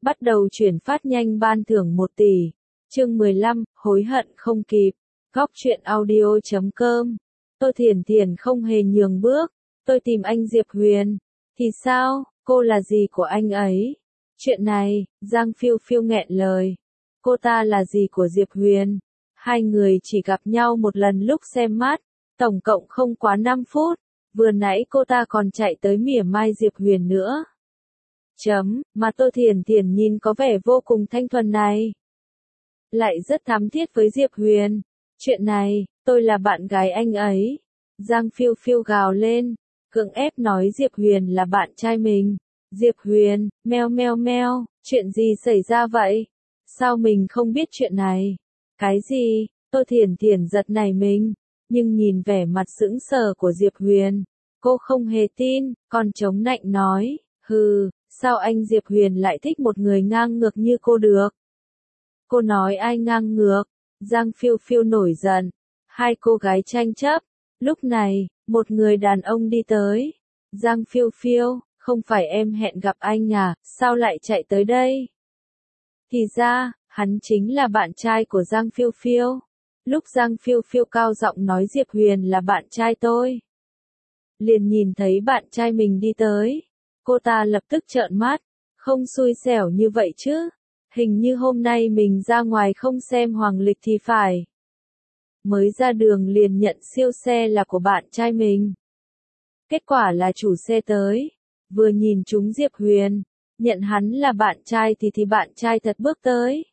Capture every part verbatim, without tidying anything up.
Bắt đầu chuyển phát nhanh ban thưởng một tỷ. Chương mười lăm, hối hận không kịp. Góc truyện audio chấm com. Tôi Thiển Thiển không hề nhường bước. Tôi tìm anh Diệp Huyền. Thì sao, cô là gì của anh ấy? Chuyện này, Giang Phiêu Phiêu nghẹn lời. Cô ta là gì của Diệp Huyền? Hai người chỉ gặp nhau một lần lúc xem mắt, tổng cộng không quá năm phút. Vừa nãy cô ta còn chạy tới mỉa mai Diệp Huyền nữa. Chấm, mà Tô Thiển Thiển nhìn có vẻ vô cùng thanh thuần này. Lại rất thắm thiết với Diệp Huyền. Chuyện này, tôi là bạn gái anh ấy. Giang Phiêu Phiêu gào lên, cưỡng ép nói Diệp Huyền là bạn trai mình. Diệp Huyền, meo meo meo, chuyện gì xảy ra vậy? Sao mình không biết chuyện này? Cái gì? Tô Thiển Thiển giật nảy mình, nhưng nhìn vẻ mặt sững sờ của Diệp Huyền, cô không hề tin, còn chống nạnh nói, hừ, sao anh Diệp Huyền lại thích một người ngang ngược như cô được? Cô nói ai ngang ngược? Giang Phiêu Phiêu nổi giận, hai cô gái tranh chấp. Lúc này, một người đàn ông đi tới. Giang Phiêu Phiêu, không phải em hẹn gặp anh à, sao lại chạy tới đây? Thì ra, hắn chính là bạn trai của Giang Phiêu Phiêu. Lúc Giang Phiêu Phiêu cao giọng nói Diệp Huyền là bạn trai tôi, liền nhìn thấy bạn trai mình đi tới. Cô ta lập tức trợn mắt, không xui xẻo như vậy chứ. Hình như hôm nay mình ra ngoài không xem hoàng lịch thì phải. Mới ra đường liền nhận siêu xe là của bạn trai mình. Kết quả là chủ xe tới, vừa nhìn trúng Diệp Huyền, nhận hắn là bạn trai thì thì bạn trai thật bước tới.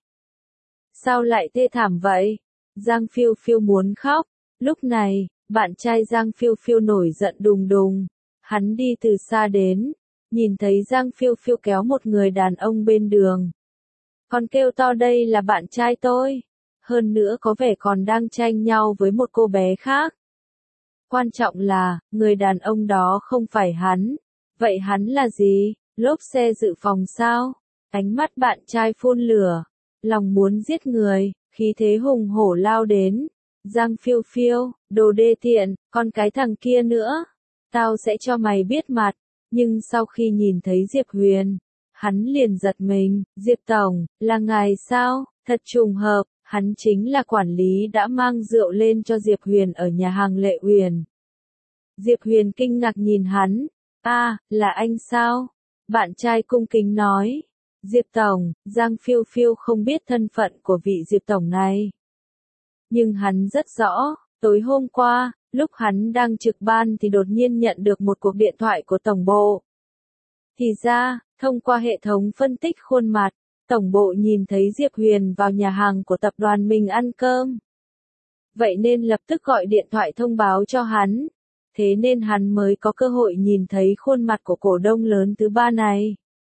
Sao lại thê thảm vậy? Giang Phiêu Phiêu muốn khóc. Lúc này, bạn trai Giang Phiêu Phiêu nổi giận đùng đùng. Hắn đi từ xa đến, nhìn thấy Giang Phiêu Phiêu kéo một người đàn ông bên đường, còn kêu to đây là bạn trai tôi. Hơn nữa có vẻ còn đang tranh nhau với một cô bé khác. Quan trọng là, người đàn ông đó không phải hắn. Vậy hắn là gì? Lốp xe dự phòng sao? Ánh mắt bạn trai phun lửa, lòng muốn giết người, khí thế hùng hổ lao đến. Giang Phiêu Phiêu, đồ đê tiện, còn cái thằng kia nữa, tao sẽ cho mày biết mặt. Nhưng sau khi nhìn thấy Diệp Huyền, hắn liền giật mình. Diệp Tổng, là ngài sao? Thật trùng hợp, hắn chính là quản lý đã mang rượu lên cho Diệp Huyền ở nhà hàng Lệ Uyển. Diệp Huyền kinh ngạc nhìn hắn. A, à, là anh sao? Bạn trai cung kính nói. Diệp Tổng, Giang Phiêu Phiêu không biết thân phận của vị Diệp Tổng này. Nhưng hắn rất rõ, tối hôm qua, lúc hắn đang trực ban thì đột nhiên nhận được một cuộc điện thoại của tổng bộ. Thì ra, thông qua hệ thống phân tích khuôn mặt, tổng bộ nhìn thấy Diệp Huyền vào nhà hàng của tập đoàn mình ăn cơm. Vậy nên lập tức gọi điện thoại thông báo cho hắn. Thế nên hắn mới có cơ hội nhìn thấy khuôn mặt của cổ đông lớn thứ ba này.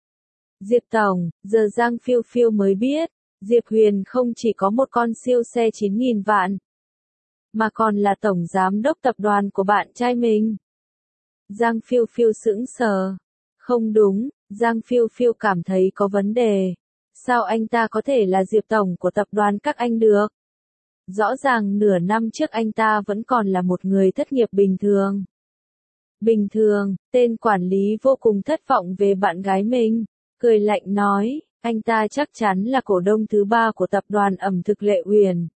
Diệp Tổng, giờ Giang Phiêu Phiêu mới biết, Diệp Huyền không chỉ có một con siêu xe chín nghìn vạn, mà còn là tổng giám đốc tập đoàn của bạn trai mình. Giang Phiêu Phiêu sững sờ. Không đúng, Giang Phiêu Phiêu cảm thấy có vấn đề. Sao anh ta có thể là Diệp Tổng của tập đoàn các anh được? Rõ ràng nửa năm trước anh ta vẫn còn là một người thất nghiệp bình thường. Bình thường, tên quản lý vô cùng thất vọng về bạn gái mình, cười lạnh nói, anh ta chắc chắn là cổ đông thứ ba của tập đoàn ẩm thực Lệ Uyển.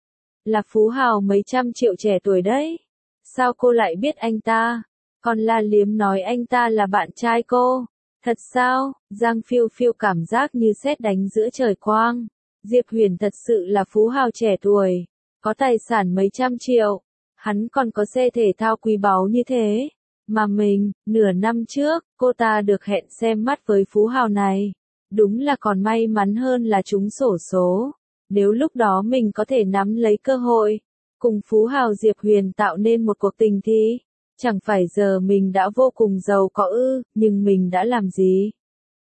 Là phú hào mấy trăm triệu trẻ tuổi đấy. Sao cô lại biết anh ta? Còn la liếm nói anh ta là bạn trai cô. Thật sao? Giang Phiêu Phiêu cảm giác như sét đánh giữa trời quang. Diệp Huyền thật sự là phú hào trẻ tuổi, có tài sản mấy trăm triệu, hắn còn có xe thể thao quý báu như thế. Mà mình, nửa năm trước, cô ta được hẹn xem mắt với phú hào này. Đúng là còn may mắn hơn là trúng xổ số. Nếu lúc đó mình có thể nắm lấy cơ hội, cùng phú hào Diệp Huyền tạo nên một cuộc tình thì, chẳng phải giờ mình đã vô cùng giàu có ư, nhưng mình đã làm gì?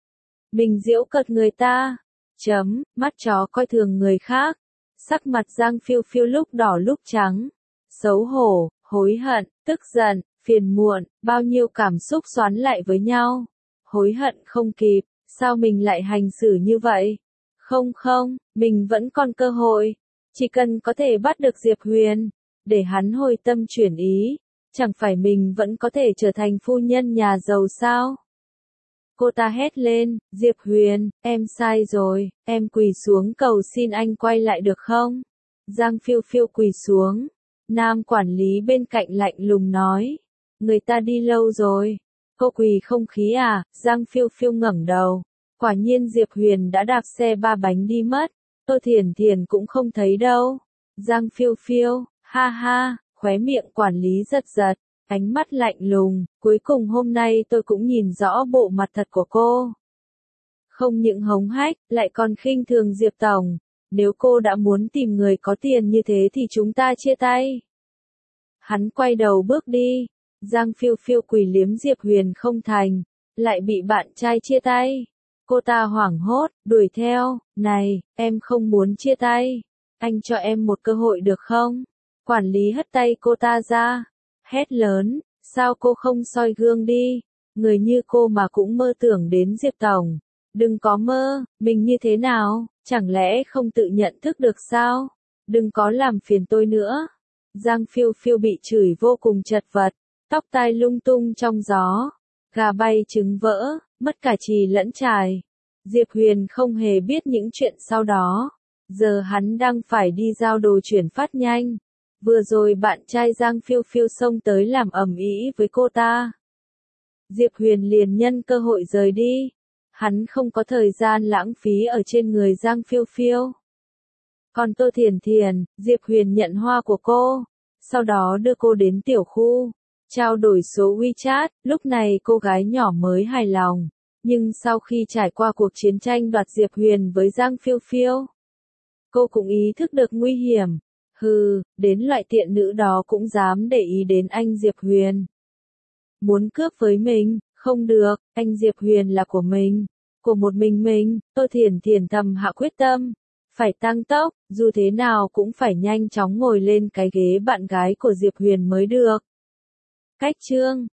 Mình giễu cợt người ta. Chấm, mắt chó coi thường người khác. Sắc mặt Giang Phiêu Phiêu lúc đỏ lúc trắng. Xấu hổ, hối hận, tức giận, phiền muộn, bao nhiêu cảm xúc xoắn lại với nhau. Hối hận không kịp, sao mình lại hành xử như vậy? Không không, mình vẫn còn cơ hội. Chỉ cần có thể bắt được Diệp Huyền, để hắn hồi tâm chuyển ý, chẳng phải mình vẫn có thể trở thành phu nhân nhà giàu sao? Cô ta hét lên, Diệp Huyền, em sai rồi, em quỳ xuống cầu xin anh quay lại được không? Giang Phiêu Phiêu quỳ xuống. Nam quản lý bên cạnh lạnh lùng nói, người ta đi lâu rồi. Cô quỳ không khí à? Giang Phiêu Phiêu ngẩng đầu. Quả nhiên Diệp Huyền đã đạp xe ba bánh đi mất. Tô Thiền Thiền cũng không thấy đâu. Giang Phiêu Phiêu, ha ha, khóe miệng quản lý giật giật, ánh mắt lạnh lùng, cuối cùng hôm nay tôi cũng nhìn rõ bộ mặt thật của cô. Không những hống hách, lại còn khinh thường Diệp Tổng. Nếu cô đã muốn tìm người có tiền như thế thì chúng ta chia tay. Hắn quay đầu bước đi. Giang Phiêu Phiêu quỳ liếm Diệp Huyền không thành, lại bị bạn trai chia tay. Cô ta hoảng hốt, đuổi theo, này, em không muốn chia tay. Anh cho em một cơ hội được không? Quản lý hất tay cô ta ra, hét lớn, sao cô không soi gương đi? Người như cô mà cũng mơ tưởng đến Diệp Tổng. Đừng có mơ, mình như thế nào, chẳng lẽ không tự nhận thức được sao? Đừng có làm phiền tôi nữa. Giang Phiêu Phiêu bị chửi vô cùng chật vật, tóc tai lung tung trong gió, gà bay trứng vỡ, mất cả chì lẫn chài. Diệp Huyền không hề biết những chuyện sau đó. Giờ hắn đang phải đi giao đồ chuyển phát nhanh. Vừa rồi bạn trai Giang Phiêu Phiêu xông tới làm ầm ĩ với cô ta. Diệp Huyền liền nhân cơ hội rời đi. Hắn không có thời gian lãng phí ở trên người Giang Phiêu Phiêu. Còn Tô Thiền Thiền, Diệp Huyền nhận hoa của cô, sau đó đưa cô đến tiểu khu, trao đổi số WeChat. Lúc này cô gái nhỏ mới hài lòng, nhưng sau khi trải qua cuộc chiến tranh đoạt Diệp Huyền với Giang Phiêu Phiêu, cô cũng ý thức được nguy hiểm. Hừ, đến loại tiện nữ đó cũng dám để ý đến anh Diệp Huyền. Muốn cướp với mình, không được, anh Diệp Huyền là của mình, của một mình mình. Tô Thiền Thiền thầm hạ quyết tâm, phải tăng tốc, dù thế nào cũng phải nhanh chóng ngồi lên cái ghế bạn gái của Diệp Huyền mới được. Cách chương